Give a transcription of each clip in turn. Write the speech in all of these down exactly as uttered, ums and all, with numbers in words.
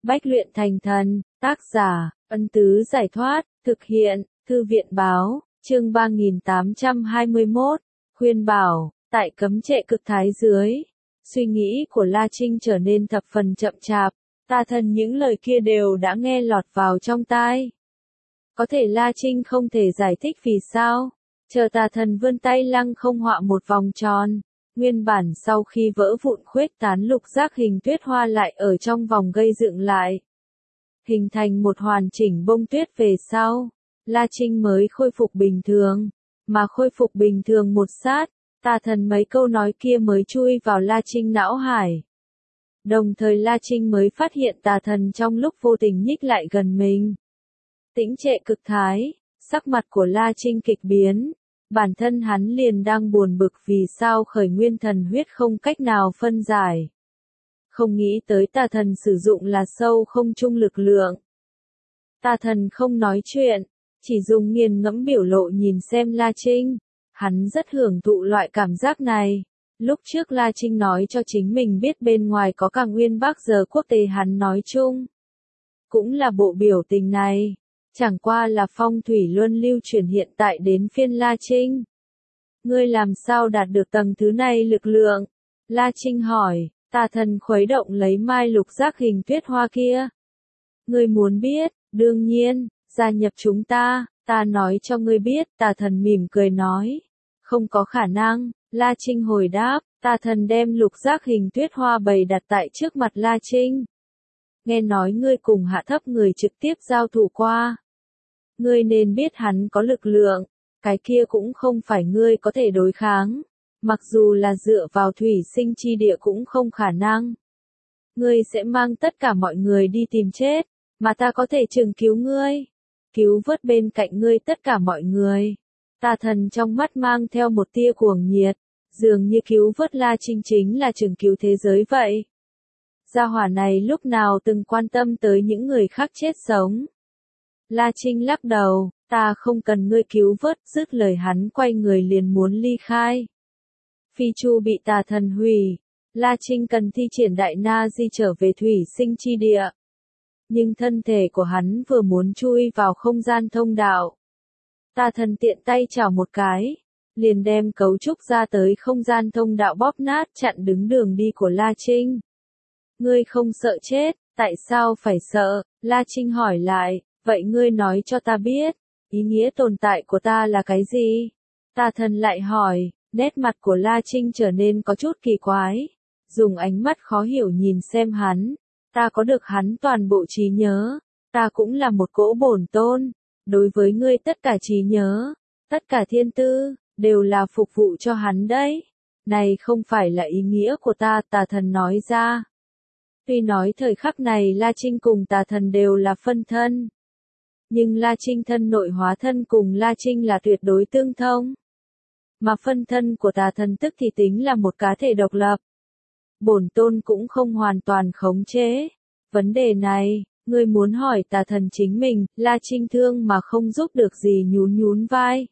Bách luyện thành thần, tác giả, Ân Tứ Giải Thoát, thực hiện, Thư viện Báo, chương ba nghìn tám trăm hai mươi mốt, khuyên bảo, tại cấm trệ cực thái dưới. Suy nghĩ của La Trinh trở nên thập phần chậm chạp, tà thần những lời kia đều đã nghe lọt vào trong tai. Có thể La Trinh không thể giải thích vì sao, chờ tà thần vươn tay lăng không họa một vòng tròn. Nguyên bản sau khi vỡ vụn khuếch tán lục giác hình tuyết hoa lại ở trong vòng gây dựng lại. Hình thành một hoàn chỉnh bông tuyết về sau, La Trinh mới khôi phục bình thường. Mà khôi phục bình thường một sát, tà thần mấy câu nói kia mới chui vào La Trinh não hải. Đồng thời La Trinh mới phát hiện tà thần trong lúc vô tình nhích lại gần mình. Tĩnh trệ cực thái, sắc mặt của La Trinh kịch biến. Bản thân hắn liền đang buồn bực vì sao khởi nguyên thần huyết không cách nào phân giải. Không nghĩ tới tà thần sử dụng là sâu không trung lực lượng. Tà thần không nói chuyện, chỉ dùng nghiền ngẫm biểu lộ nhìn xem La Trinh. Hắn rất hưởng thụ loại cảm giác này. Lúc trước La Trinh nói cho chính mình biết bên ngoài có cả nguyên Bắc giờ quốc tế hắn nói chung. Cũng là bộ biểu tình này. Chẳng qua là phong thủy luân lưu chuyển hiện tại đến phiên La Trinh. Ngươi làm sao đạt được tầng thứ này lực lượng? La Trinh hỏi, tà thần khuấy động lấy mai lục giác hình tuyết hoa kia. Ngươi muốn biết, đương nhiên, gia nhập chúng ta, ta nói cho ngươi biết, tà thần mỉm cười nói. Không có khả năng, La Trinh hồi đáp, tà thần đem lục giác hình tuyết hoa bày đặt tại trước mặt La Trinh. Nghe nói ngươi cùng hạ thấp người trực tiếp giao thủ qua. Ngươi nên biết hắn có lực lượng, cái kia cũng không phải ngươi có thể đối kháng, mặc dù là dựa vào thủy sinh chi địa cũng không khả năng. Ngươi sẽ mang tất cả mọi người đi tìm chết, mà ta có thể chừng cứu ngươi, cứu vớt bên cạnh ngươi tất cả mọi người. Tà thần trong mắt mang theo một tia cuồng nhiệt, dường như cứu vớt La Trinh chính là chừng cứu thế giới vậy. Gia hỏa này lúc nào từng quan tâm tới những người khác chết sống. La Trinh lắc đầu, ta không cần ngươi cứu vớt, dứt lời hắn quay người liền muốn ly khai. Phi chu bị tà thần hủy, La Trinh cần thi triển đại na di trở về thủy sinh chi địa. Nhưng thân thể của hắn vừa muốn chui vào không gian thông đạo. Tà thần tiện tay chảo một cái, liền đem cấu trúc ra tới không gian thông đạo bóp nát chặn đứng đường đi của La Trinh. Ngươi không sợ chết, tại sao phải sợ? La Trinh hỏi lại. Vậy ngươi nói cho ta biết, ý nghĩa tồn tại của ta là cái gì? Tà thần lại hỏi, nét mặt của La Trinh trở nên có chút kỳ quái. Dùng ánh mắt khó hiểu nhìn xem hắn. Ta có được hắn toàn bộ trí nhớ. Ta cũng là một cỗ bổn tôn. Đối với ngươi tất cả trí nhớ, tất cả thiên tư, đều là phục vụ cho hắn đấy. Này không phải là ý nghĩa của ta, tà thần nói ra. Tuy nói thời khắc này La Trinh cùng tà thần đều là phân thân. Nhưng La Trinh thân nội hóa thân cùng La Trinh là tuyệt đối tương thông. Mà phân thân của tà thần tức thì tính là một cá thể độc lập. Bổn tôn cũng không hoàn toàn khống chế. Vấn đề này, ngươi muốn hỏi tà thần chính mình, La Trinh thương mà không giúp được gì nhún nhún vai.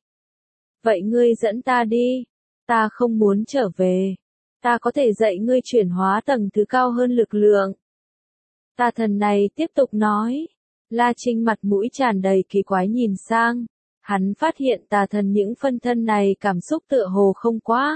Vậy ngươi dẫn ta đi. Ta không muốn trở về. Ta có thể dạy ngươi chuyển hóa tầng thứ cao hơn lực lượng. Tà thần này tiếp tục nói. La Trinh mặt mũi tràn đầy kỳ quái nhìn sang. Hắn phát hiện tà thần những phân thân này cảm xúc tựa hồ không quá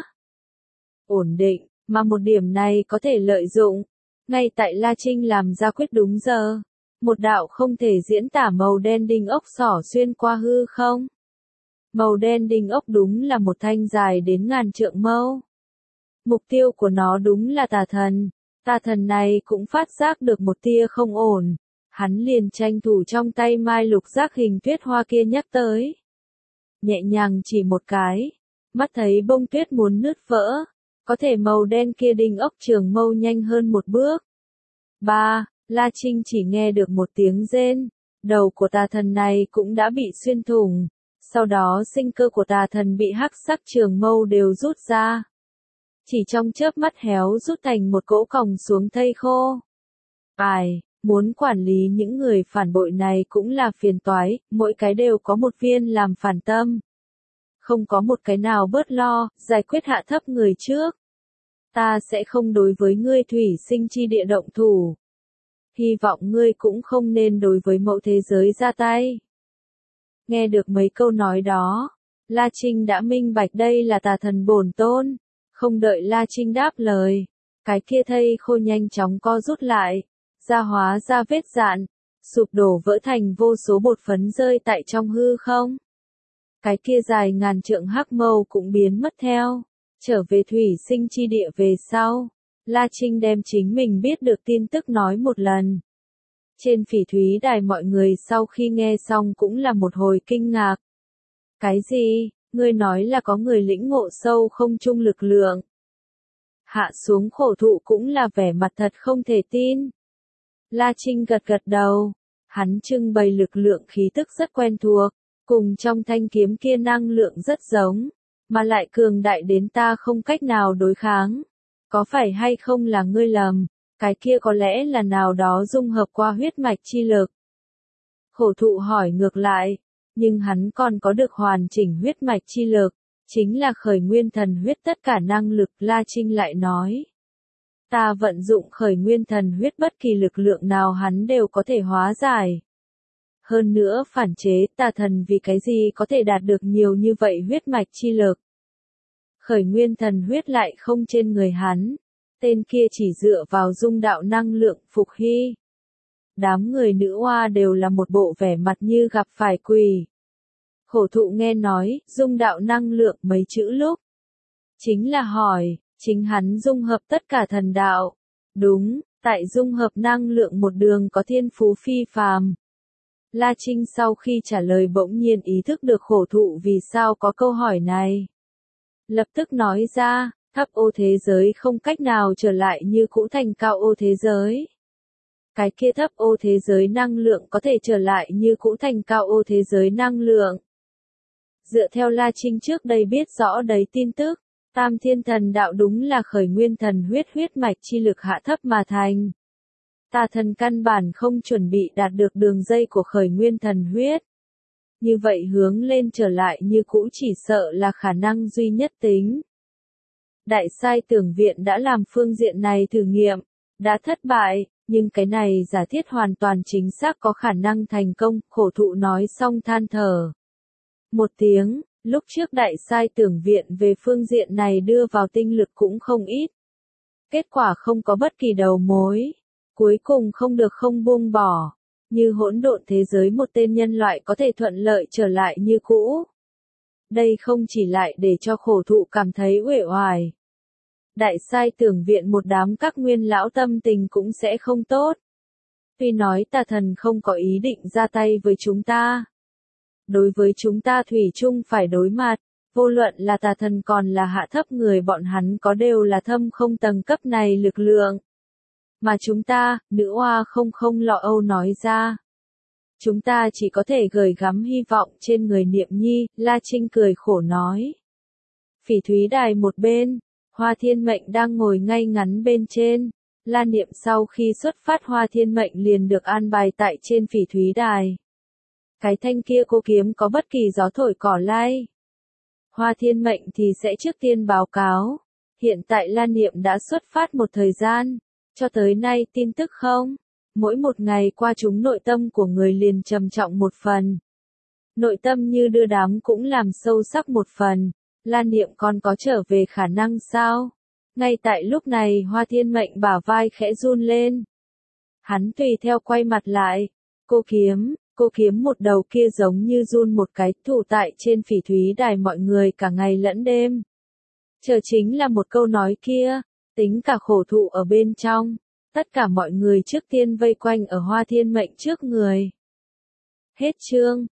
ổn định, mà một điểm này có thể lợi dụng. Ngay tại La Trinh làm ra quyết đúng giờ, một đạo không thể diễn tả màu đen đinh ốc xỏ xuyên qua hư không. Màu đen đinh ốc đúng là một thanh dài đến ngàn trượng mâu. Mục tiêu của nó đúng là tà thần. Tà thần này cũng phát giác được một tia không ổn. Hắn liền tranh thủ trong tay mai lục giác hình tuyết hoa kia nhắc tới. Nhẹ nhàng chỉ một cái, mắt thấy bông tuyết muốn nứt vỡ, có thể màu đen kia đinh ốc trường mâu nhanh hơn một bước. Ba, La Trinh chỉ nghe được một tiếng rên, đầu của tà thần này cũng đã bị xuyên thủng, sau đó sinh cơ của tà thần bị hắc sắc trường mâu đều rút ra. Chỉ trong chớp mắt héo rút thành một cỗ còng xuống thây khô. Ai, muốn quản lý những người phản bội này cũng là phiền toái, mỗi cái đều có một viên làm phản tâm. Không có một cái nào bớt lo, giải quyết hạ thấp người trước. Ta sẽ không đối với ngươi thủy sinh chi địa động thủ. hy vọng ngươi cũng không nên đối với mẫu thế giới ra tay. Nghe được mấy câu nói đó, La Trinh đã minh bạch đây là tà thần bổn tôn, không đợi La Trinh đáp lời, cái kia thây khô nhanh chóng co rút lại, ra hóa ra vết dạn, sụp đổ vỡ thành vô số bột phấn rơi tại trong hư không. Cái kia dài ngàn trượng hắc mâu cũng biến mất theo, trở về thủy sinh chi địa về sau. La Trinh đem chính mình biết được tin tức nói một lần. Trên Phỉ Thúy Đài mọi người sau khi nghe xong cũng là một hồi kinh ngạc. Cái gì, ngươi nói là có người lĩnh ngộ sâu không trung lực lượng? Hạ xuống khổ thụ cũng là vẻ mặt thật không thể tin. La Trinh gật gật đầu, hắn trưng bày lực lượng khí tức rất quen thuộc, cùng trong thanh kiếm kia năng lượng rất giống, mà lại cường đại đến ta không cách nào đối kháng. Có phải hay không là ngươi lầm, cái kia có lẽ là nào đó dung hợp qua huyết mạch chi lực. Khổ thụ hỏi ngược lại, nhưng hắn còn có được hoàn chỉnh huyết mạch chi lực, chính là khởi nguyên thần huyết tất cả năng lực. La Trinh lại nói, ta vận dụng khởi nguyên thần huyết bất kỳ lực lượng nào hắn đều có thể hóa giải. Hơn nữa phản chế tà thần vì cái gì có thể đạt được nhiều như vậy huyết mạch chi lực. Khởi nguyên thần huyết lại không trên người hắn, tên kia chỉ dựa vào dung đạo năng lượng phục hy. Đám người nữ oa đều là một bộ vẻ mặt như gặp phải quỷ. Khổ thụ nghe nói, dung đạo năng lượng mấy chữ lúc. Chính là hỏi, chính hắn dung hợp tất cả thần đạo. Đúng, tại dung hợp năng lượng một đường có thiên phú phi phàm. La Trinh sau khi trả lời bỗng nhiên ý thức được khổ thụ vì sao có câu hỏi này. Lập tức nói ra, thấp ô thế giới không cách nào trở lại như cũ thành cao ô thế giới. Cái kia thấp ô thế giới năng lượng có thể trở lại như cũ thành cao ô thế giới năng lượng. Dựa theo La Trinh trước đây biết rõ đấy tin tức, Tam Thiên Thần Đạo đúng là khởi nguyên thần huyết huyết mạch chi lực hạ thấp mà thành. Tà thần căn bản không chuẩn bị đạt được đường dây của khởi nguyên thần huyết. Như vậy hướng lên trở lại như cũ chỉ sợ là khả năng duy nhất tính. Đại Sai Tưởng Viện đã làm phương diện này thử nghiệm, đã thất bại, nhưng cái này giả thiết hoàn toàn chính xác có khả năng thành công, khổ thụ nói xong than thở. Một tiếng, lúc trước Đại Sai Tưởng Viện về phương diện này đưa vào tinh lực cũng không ít. Kết quả không có bất kỳ đầu mối, cuối cùng không được không buông bỏ. Như hỗn độn thế giới một tên nhân loại có thể thuận lợi trở lại như cũ. Đây không chỉ lại để cho khổ thụ cảm thấy uể oải. Đại Sai Tưởng Viện một đám các nguyên lão tâm tình cũng sẽ không tốt. Tuy nói tà thần không có ý định ra tay với chúng ta. Đối với chúng ta thủy chung phải đối mặt, vô luận là tà thần còn là hạ thấp người bọn hắn có đều là thâm không tầng cấp này lực lượng. Mà chúng ta, nữ oa không không lọ âu nói ra. Chúng ta chỉ có thể gửi gắm hy vọng trên người Niệm Nhi, La Trinh cười khổ nói. Phỉ Thúy Đài một bên, Hoa Thiên Mệnh đang ngồi ngay ngắn bên trên. La Niệm sau khi xuất phát Hoa Thiên Mệnh liền được an bài tại trên Phỉ Thúy Đài. Cái thanh kia cô kiếm có bất kỳ gió thổi cỏ lay. Hoa Thiên Mệnh thì sẽ trước tiên báo cáo. Hiện tại La Niệm đã xuất phát một thời gian. Cho tới nay tin tức không? Mỗi một ngày qua chúng nội tâm của người liền trầm trọng một phần. Nội tâm như đưa đám cũng làm sâu sắc một phần. La Niệm còn có trở về khả năng sao? Ngay tại lúc này Hoa Thiên Mệnh bả vai khẽ run lên. Hắn tùy theo quay mặt lại. Cô kiếm, cô kiếm một đầu kia giống như run một cái thủ tại trên Phỉ Thúy Đài mọi người cả ngày lẫn đêm. Chờ chính là một câu nói kia. Tính cả khổ thụ ở bên trong, tất cả mọi người trước tiên vây quanh ở Hoa Thiên Mệnh trước người. Hết chương.